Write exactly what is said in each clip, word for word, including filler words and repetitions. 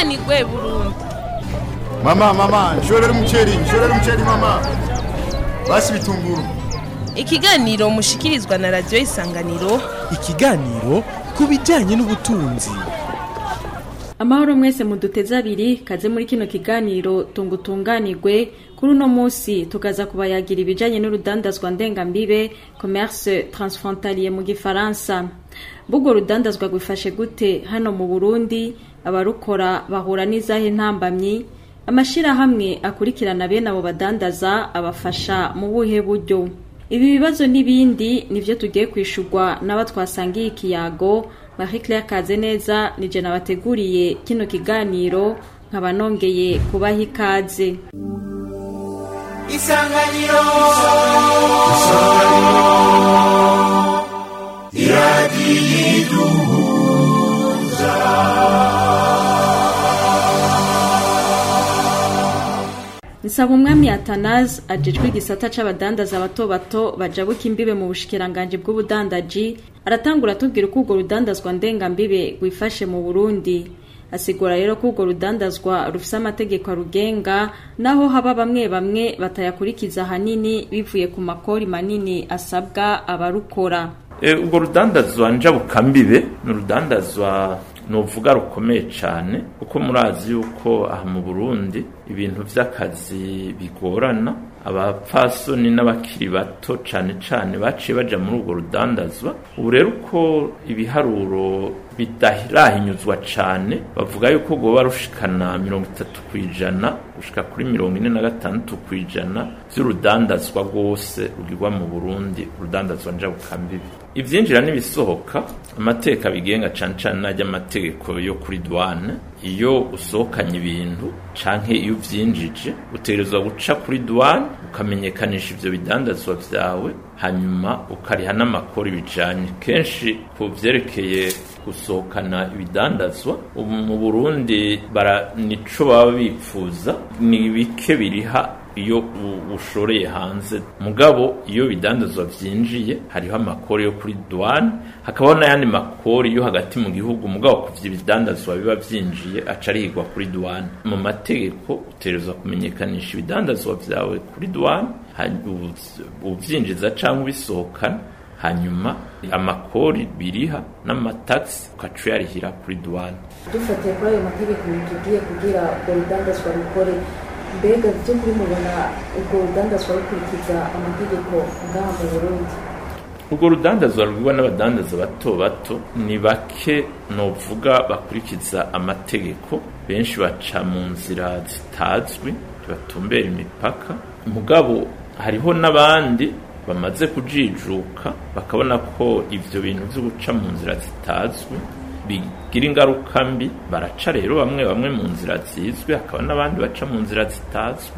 tunganirwe Burundi. Mama mama nshorera umuceri nshorera umuceri mama basi bitunguru. Ikiganiro mushikirizwa na Radio Isanganiro, ikiganiro kubijanye n'ubutunzi. Amahoro mwese muduteza abiri kaze muri kino kiganiro tungutunganirwe. Kuri uno munsi tukaza kubayagira ibijanye n'urudandazwa ndengambibe, commerce transfrontalier mu gifaransa. Bugo rudandazwa gwifashe gute hano mu Burundi? Abarukora bahura n'izahe ntambamyi? Amashira hamwe akurikirana bene abo badandaza abafasha mu buhe buryo? Ibi bibazo n'ibindi nivyo tugiye kwishurwa n'abatwasangiye ikiyago. Marie Claire Kazeneza nije nabateguriye kino kiganiro nkaba nongeye kubaha ikaze. Isanganiro Isanganiro iradiyiduhuza. Nsaba umwami Athanase ajejwe igisata c'abadandaza bato bato bajabuka imbibe mu bushikiranganje bw'ubudandaji aratangura tubwira uko urwo rudandazwa ndengambibe gwifashe mu Burundi. Asigura rero ko urwo rudandazwa rufise amategeko arugenga naho haba bamwe bamwe batayakurikiza hanini bivuye ku makori manini asabwa abarukora. E, urwo rudandazwa njabukambibe n'urudandazwa novuga rukomeye cyane kuko murazi yuko aha mu Burundi ibintu vy'akazi bigorana, abapfasoni n'abakiri bato cyane cyane baciye baja muri urwo rudandazwa. Ubu rero uko ibiharuro bidahirahinyuzwa cyane bavuga yuko goba rushikana mirongo itatu kwijana gushika kuri mirongo ine na gatandatu kwijana vy'urudandazwa rwose rugirwa mu Burundi, urudandazwa njabukambibe. Ivyinjira n'ibisohoka amateka bigenga cyane cyane najya amategeko yo kuri douane. Iyo usohokanye ibintu canke iyo uvyinjije utegerezwa guca kuri douane ukamenyekanisha ivyo bidandazwa vyawe, hanyuma ukariha n'amakori bijanye. Kenshi ku vyerekeye gusohokana ibidandazwa mu Burundi bara nico baba bipfuza ni bike biriha iyo ushoreye hanze, mugabo iyo bidandazwa vyinjiye hariho amakori yo kuri douane, hakabaho n'ayandi makori yo hagati mu gihugu, mugabo kuvya ibidandazwa biba vyinjiye acarihirwa kuri douane. Mu mategeko utegerezwa kumenyekanisha ibidandazwa vyawe kuri douane, uvyinjiza canke ubisohokana, hanyuma amakori biriha n'amataxi ukaca yarihira kuri douane. Dufatiye kuri ayo mategeko tugiye kugira urwo rudandazwa rukore, mbega byo kuri mubona urwo rudandazwa rukurikiza amategeko ngaha mu Burundi? Urwo rudandazwa rugirwa n'abadandaza bato bato ni bake novuga bakurikiza amategeko. Benshi baca mu nzira zitazwi batumbera imipaka, mugabo hariho n'abandi bamaze kujijuka bakabona ko ivyo bintu vyo guca mu nzira zitazwi bigira ingaruka mbi, baraca rero bamwe bamwe mu nzira zizwi, hakaba n'abandi baca mu nzira zitazwi.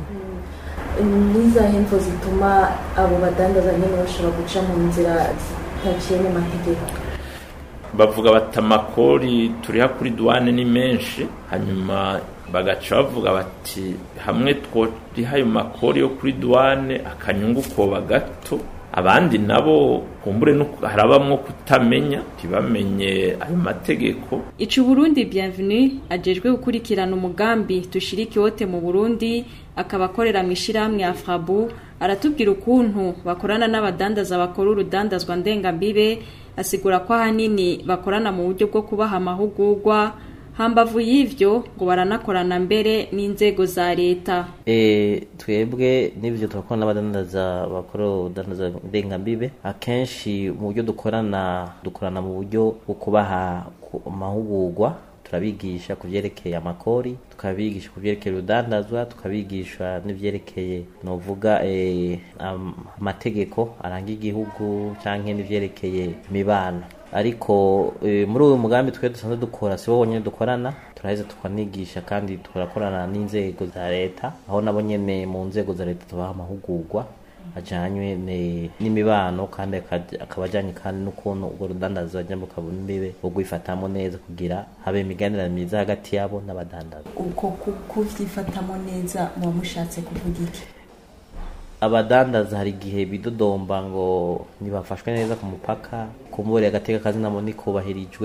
Nizahe mvo zituma abo badandaza nyene bashobora guca mu nzira zitaciye mu mategeko? Bavuga bati amakori turiha kuri douane ni menshi, hanyuma bagaca bavuga bati hamwe tworiha ayo makori yo kuri douane akanyungu koba gato. Abandi nabo kumbure harabamwo kutamenya tibamenye ayo mategeko. Ico Burundi Bienvenue ajejwe gukurikirana umugambi tushiriki wote mu Burundi akabakorera mwishirahamwe Afrabu aratubwira ukuntu bakorana n'abadandaza bakora urudandazwa ndengambibe. Asigura ko ahanini bakorana mu buryo bwo kubaha amahugurwa, hambavu y'ivyo ngo baranakorana mbere n'inzego za leta. Eh twebwe n'ivyo twakorana n'abadandaza bakora udandaza ndengambibe, akenshi mu buryo dukorana dukorana mu buryo bwo kubaha amahugurwa. Turabigisha kuvyerekeye amakori, tukabigisha kuvyerekeye urudandazwa, tukabigisha n'ivyerekeye novuga eh amategeko aranga igihugu canke n'ivyerekeye imibano. Ariko e, muri uyu mugambi twe dusanzwe dukora si wonyene dukorana, turaheza tukanigisha kandi turakorana n'inzego za leta, aho nabo nyene mu nzego za leta tubaha amahugurwa ajanywe n'imibano kandi akabajanye kandi n'ukuntu urwo rudandaza nyambuka bumbibe ugwifatamo neza kugira habe imiganira myiza hagati yabo n'abadandaza. Uko kuvyifatamo neza mu mushatse kuvuga iki? Abadandaza hari gihe bidodomba ngo nibafashwe neza ku mupaka, kumbure agateka kazi namo nikubahirijwe,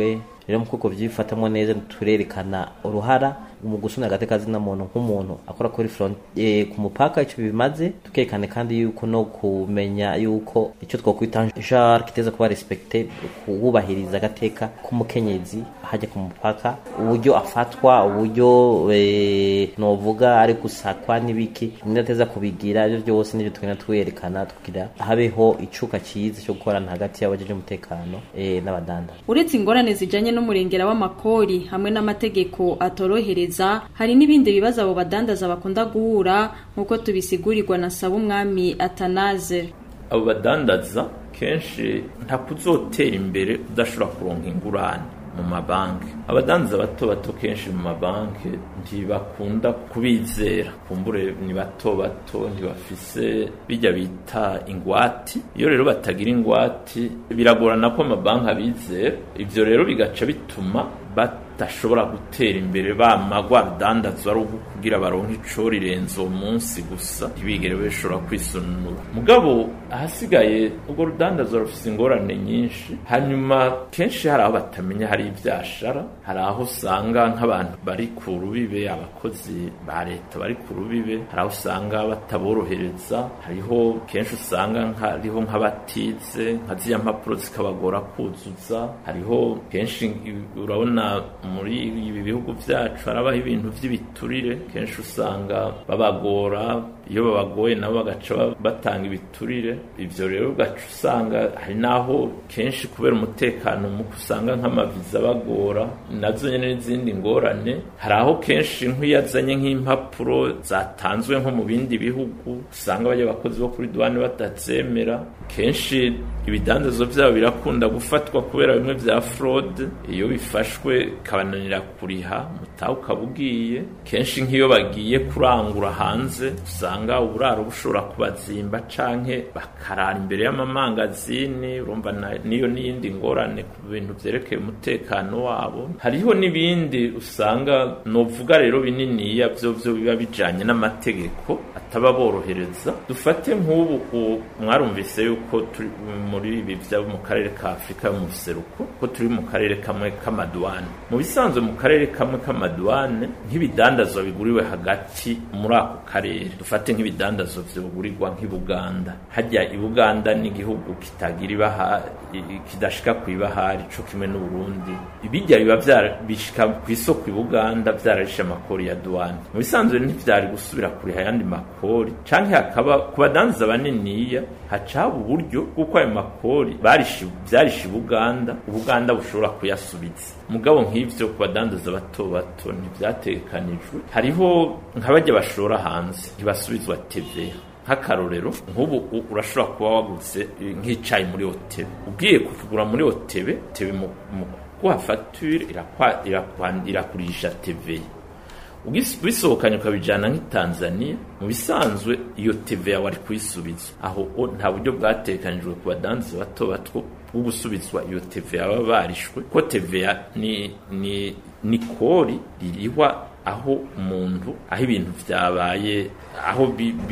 rero mu kuko vyifatamwe neza turerekana uruhara mu gusuna agateka zina muntu nk'umuntu akora kuri front e, ku mupaka ico bimaze tukekane kandi yuko no kumenya yuko ico twokwita genre kiteza kuba respecté kubahiriza agateka k'umukenyezi hajya ku mupaka uburyo afatwa uburyo e, novuga ari gusakwa nibiki ndateza kubigira byo byose n'ibyo tukena twerekana tugira habeho icuka ciza cyo gukorana hagati y'abajeje umutekano e, n'abadanda. Uretse ingorane zijanye n'umurengera w'amakori hamwe n'amategeko atorohereza hari n'ibindi bibazo abo badandaza bakunda guhura nkuko tubisigurirwa na Sabumwami Atanaze. Abo badandaza kenshi nta kuzotera imbere udashobora kuronka ingurane mu mabanki. Abadandaza bato bato kenshi mu mabanki ntibakunda kubizera, kumbure ni bato bato ntibafise bijya bita ingwati. Iyo rero batagira ingwati biragorana ko amabanki abizera, ivyo rero bigaca bituma batashobora gutera imbere bamagwa abadandazwa ari kugira baronke ico rirenze uwo munsi gusa ntibigere bashobora kwisununura. Mugabo ahasigaye ubwo rudandazwa rufise ingorane nyinshi, hanyuma kenshi hari aho batamenya hari ivyashara, hari aho usanga nk'abantu bari ku rubibe, abakozi ba leta bari ku rubibe, hari aho usanga bataborohereza, hariho kenshi usanga hariho nk'abatize nka ziriya mpapuro zikabagora kuzuza, hariho kenshi urabona muri ibi bihugu vyacu harabaho ibintu vy'ibiturire, kenshi usanga babagora, iyo babagoye nabo bagaca batanga ibiturire. Ivyo rero ugaca usanga hari naho kenshi kubera umutekano mu kusanga nk'amaviza bagora, nazo nyene n'izindi ngorane. Hari aho kenshi nk'iyazanye nk'impapuro zatanzwe nko mu bindi bihugu usanga baje abakozi bo kuri douane batazemera, kenshi ibidandazo vyabo birakunda gufatwa kubera bimwe vya fraude. Iyo bifashwe kabananira kuriha mutaho kabugiye, kenshi nk'iyo bagiye kurangura hanze usanga uburaro bushobora kubazimba canke bakarara imbere y'amamangazini. Urumva niyo n'iyindi ngorane ku bintu vyerekeye umutekano wabo. Hariho n'ibindi usanga novuga rero binini ya vyo vyo biba bijanye n'amategeko ataba borohereza. Dufate nk'ubu mwarumvise yuko turi muri ibi vya mu karere ka Afrika yo mu buseruko ko turi mu karere kamwe k'amadouane. Mu bisanzwe mu karere kamwe k'amadouane nk'ibidandazwa biguriwe hagati muri ako karere, dufate nk'ibidandazwa vyugurirwa nk'Ibuganda. Hajya Ibuganda n'igihugu kitagira ibaha kidashika kwibahari co kimwe n'u Burundi, ibijya biba vyarabishika kw'isoko Ibuganda vyararisha amakori ya douane. Mu bisanzwe ntivyari gusubira kuri hayandi makori canke hakaba kubadanza baniniya hacaba uburyo kuko ayo makori barishi vyarishi Ibuganda, Ubuganda bushobora kuyasubiza. Mugabo nk'ivyo kubadandaza bato bato ntivyatekanijwe. Hariho nk'abajya bashora hanze ntibasubizwa T V A. Nk'akarorero nk'ubu urashobora kuba wagutse nk'icayi muri hoteli, ugiye kukigura muri hoteli tebe mu kuha facture irakwa irakurisha T V A. Ugisohokanye ukabijana nk'i Tanzania, mu bisanzwe iyo T V A wari kuyisubiza. Aho nta buryo bwatekanijwe ku badandaza bato bato bwo gusubizwa iyo T V A baba barishwe, ko T V A ni ni ni kori ririhwa aho umuntu aho ibintu vyabaye aho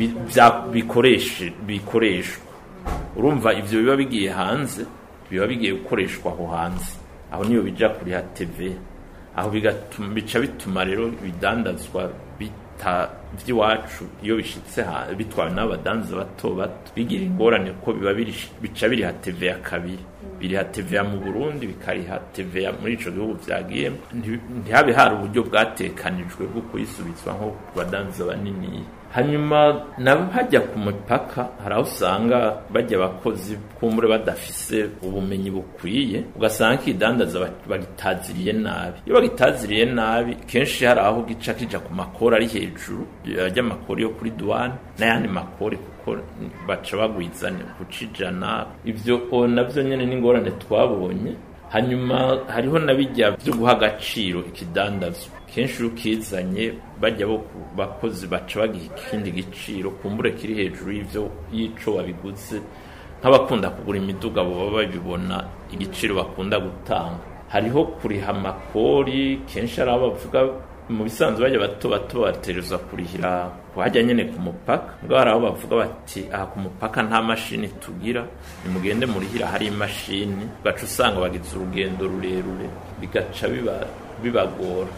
bikoreshe bikoreshwa. Urumva ivyo biba bigiye hanze, biba bigiye gukoreshwa aho hanze, aho niyo bija kuri ha T V A, aho bigatuma bica bituma rero bidandazwa bita vy'iwacu iyo bishitse bitwawe n'abadandaza bato bato bigira ingorane ko biba bica biri ha T V A kabiri, biri ha T V A mu Burundi bikari ha T V A muri ico gihugu vyagiye. Ntihabe hari uburyo bwatekanijwe bwo kuyisubizwa nko badandaza banini. Hanyuma nabo hajya ku mupaka hari aho usanga bajya abakozi kumbure badafise ubumenyi bukwiye, ugasanga kidandaza bagitaziriye nabi. Iyo bagitaziriye nabi kenshi hari aho gica kija ku makori ari hejuru ajya makori yo kuri douane n'ayandi makori kuko baca bagwizana kucijana. Ivyo navyo nyene n'ingorane twabonye. Hanyuma hariho nabijya byo guha agaciro ikidandazwa, kenshi ukizanye bajya bo bakozi baca bagiha ikindi giciro kumbure kiri hejuru y'ivyo yico wabiguze. Nk'abakunda kugura imiduga bo baba babibona igiciro bakunda gutanga. Hariho kuriha amakori, kenshi ari abavuga mu bisanzwe bajya bato bato batereza kurihira kuhajya nyene ku mupaka ngo baraho bavuga bati aha ku mupaka nta mashini tugira nimugende murihira hari imashini bacu usanga bagize urugendo rurerure bigaca biba bibagora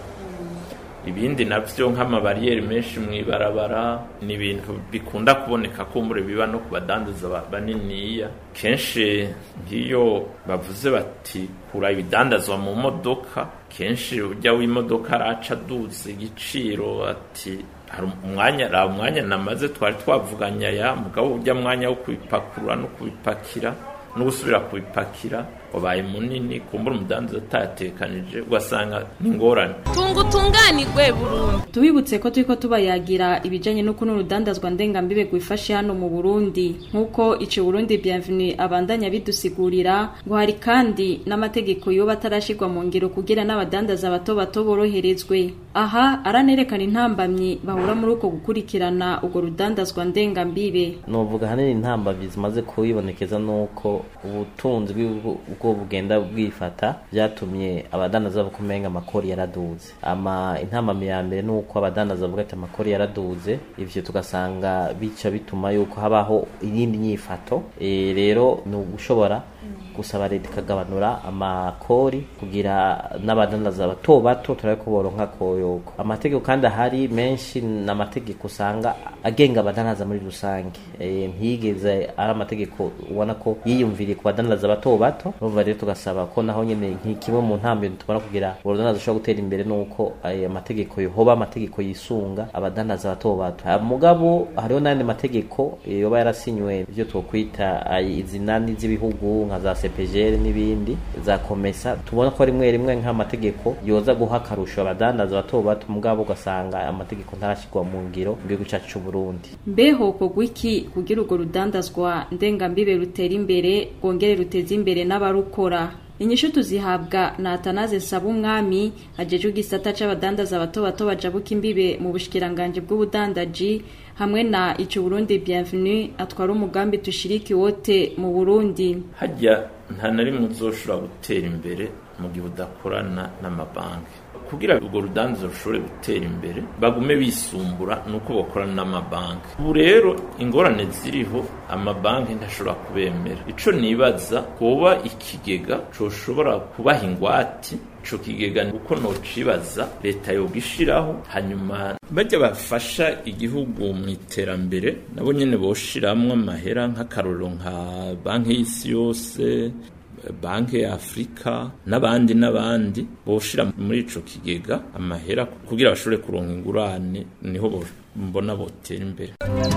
ibindi navyo nk'amabariyeri menshi mwibarabara ni ibintu bikunda kuboneka kumbure biba no kubadandaza baniniya kenshi ngiyo bavuze bati kura ibidandazwa mu modoka kenshi ujya w'imodoka araca duze igiciro ati hari umwanya ra umwanya namaze twari twavuganya ya mugabo ujya mwanya wo kubipakurura no kubipakira no gusubira kubipakira wabaye munini kumbura umudandaza atatekanije ugasanga n'ingorane tungu tunganirwe Burundi. Tubibutse ko turiko tubayagira ibijanye no kuno rudandazwa ndengambibe gwifashe hano mu Burundi nkuko ice Burundi Bienvenue abandanya bidusigurira ngo hari kandi n'amategeko yo batarashirwa mu ngiro kugira n'abadandaza bato bato boroherezwe. Aha aranerekana intambamyi bahura muri uko gukurikirana ugo rudandazwa ndengambibe. Novuga hanini intambamyi zimaze kuyibonekeza nuko ubutunzi bw'ubu uko bugenda bwifata byatumye abadandaza bakumenga amakori yaraduze. Ama intambamyi ya mbere nuko abadandaza bavuga ati amakori yaraduze, ivyo tugasanga bica bituma yuko habaho irindi nyifato. E, rero ni ugushobora gusaba leta ikagabanura amakori kugira n'abadandaza bato bato turako boronka koyoko. Amategeko kandi ahari menshi n'amategeko usanga agenga abadandaza muri rusange. E, ntiyigeze ari amategeko ubona ko yiyumviriye ku badandaza bato bato. Urumva rero tugasaba ko naho nyene nk'ikimwe mu ntambwe tubona kugira urudandaza ushobora gutera imbere nuko aya mategeko yohoba amategeko yisunga abadandaza bato bato. Mugabo hariho n'andi mategeko yoba yarasinywe ivyo twokwita izinani z'ibihugu nka za C P G R n'ibindi za komesa tubona ko rimwe rimwe nk'amategeko yoza guha karusho abadandaza bato bato mugabo ugasanga amategeko ntarashikwa mu ngiro mu gihugu cyacu cy'u Burundi. Mbeho ko gwiki kugira ugo rudandazwa ndengambibe rutera imbere gongere ruteza imbere n'abarukora. Inyishu tuzihabwa na Atanaze Sabumwami ajeje gisata c'abadandaza bato bato bajabuka imbibe mu bushikiranganje bw'ubudandaji hamwe na ico Burundi Bienvenue atwara umugambi tushiriki wote mu Burundi. Hajya nta nari muzoshura gutera imbere mu gihe udakorana n'amabanki. Kugira ugo rudandazo rushobore gutera imbere bagume bisumbura nuko bakorana n'amabanki. Ubu rero ingorane ziriho amabanki ntashobora kubemera. Ico nibaza kuba ikigega coshobora kubaha ingwati ico kigega uko nocibaza leta yogishiraho hanyuma bajya bafasha igihugu mu iterambere nabo nyene boshiramwe amahera nk'akaroro nka banki y'isi yose banki ya Afrika n'abandi n'abandi boshira muri ico kigega amahera kugira bashobore kuronka ingurane niho mbona botera imbere.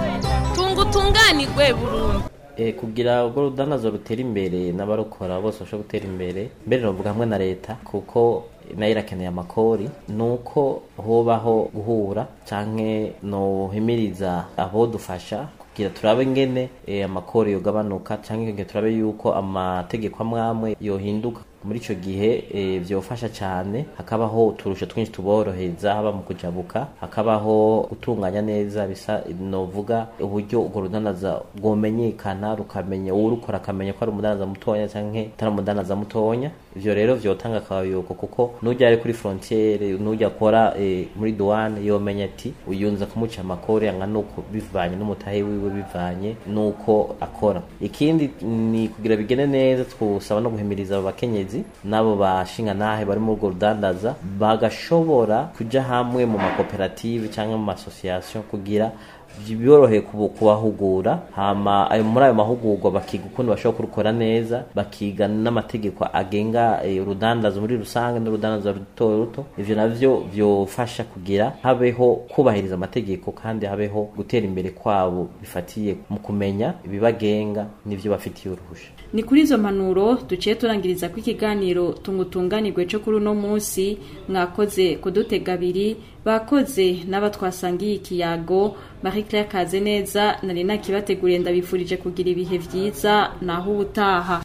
Tungu tunganirwe Burundi. E, kugira ubwo rudanazo rutera imbere n'abarukora bose bashobora gutera imbere mbere novuga hamwe na leta kuko nayo irakeneye amakori nuko hobaho guhura canke no himiriza abo dufasha kugira turabe ngene e, amakori yogabanuka canke kugira turabe yuko amategeko amwamwe yohinduka. Muri ico gihe e, vyofasha cyane hakabaho uturusho twinshi tuboroheza haba mu kujabuka hakabaho gutunganya neza bisa novuga uburyo ugo rudanaza gomenyekana rukamenya urukora akamenya ko ari umudandaza mutonya canke tara umudandaza mutonya. Ivyo rero vyotanga akayoko kuko nujya ari kuri frontiere nujya akora e, muri douane yomenya ati uyunza kumuca amakori angana uko bivanye n'umutahe wiwe bivanye nuko akora. Ikindi ni kugira bigene neza twusaba no guhimiriza abakenyezi nabo bashinga nahe bari mu rwo rudandaza bagashobora kuja hamwe mu makoperative cyangwa mu association kugira byorohe kubahugura hama ayo muri ayo mahugurwa bakiga ukuntu bashobora kurukora neza bakiga n'amategeko agenga urudandazo muri rusange n'urudandazo ruto ruto. Ivyo navyo byofasha kugira habeho kubahiriza amategeko kandi habeho gutera imbere kwabo bifatiye mu kumenya ibibagenga n'ivyo bafitiye uruhusha. Ni kuri izo mpanuro duciye turangiriza ku ikiganiro tungutunganirwe cyo kuri uno munsi. Mwakoze kudutega abiri bakoze n'abatwasangiye ikiyago. Marie Claire Kazeneza nari nakibateguriye ndabifurije kugira ibihe vyiza naho ubutaha.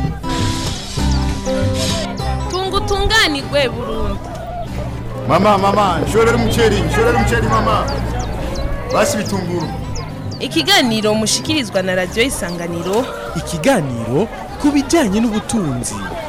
Tungutunganirwe Burundi. Mama mama nshorera umuceri nshorera umuceri mama basi bitunguru. Ikiganiro mushikirizwa na Radio Isanganiro. Ikiganiro ku bijyanye n'ubutunzi.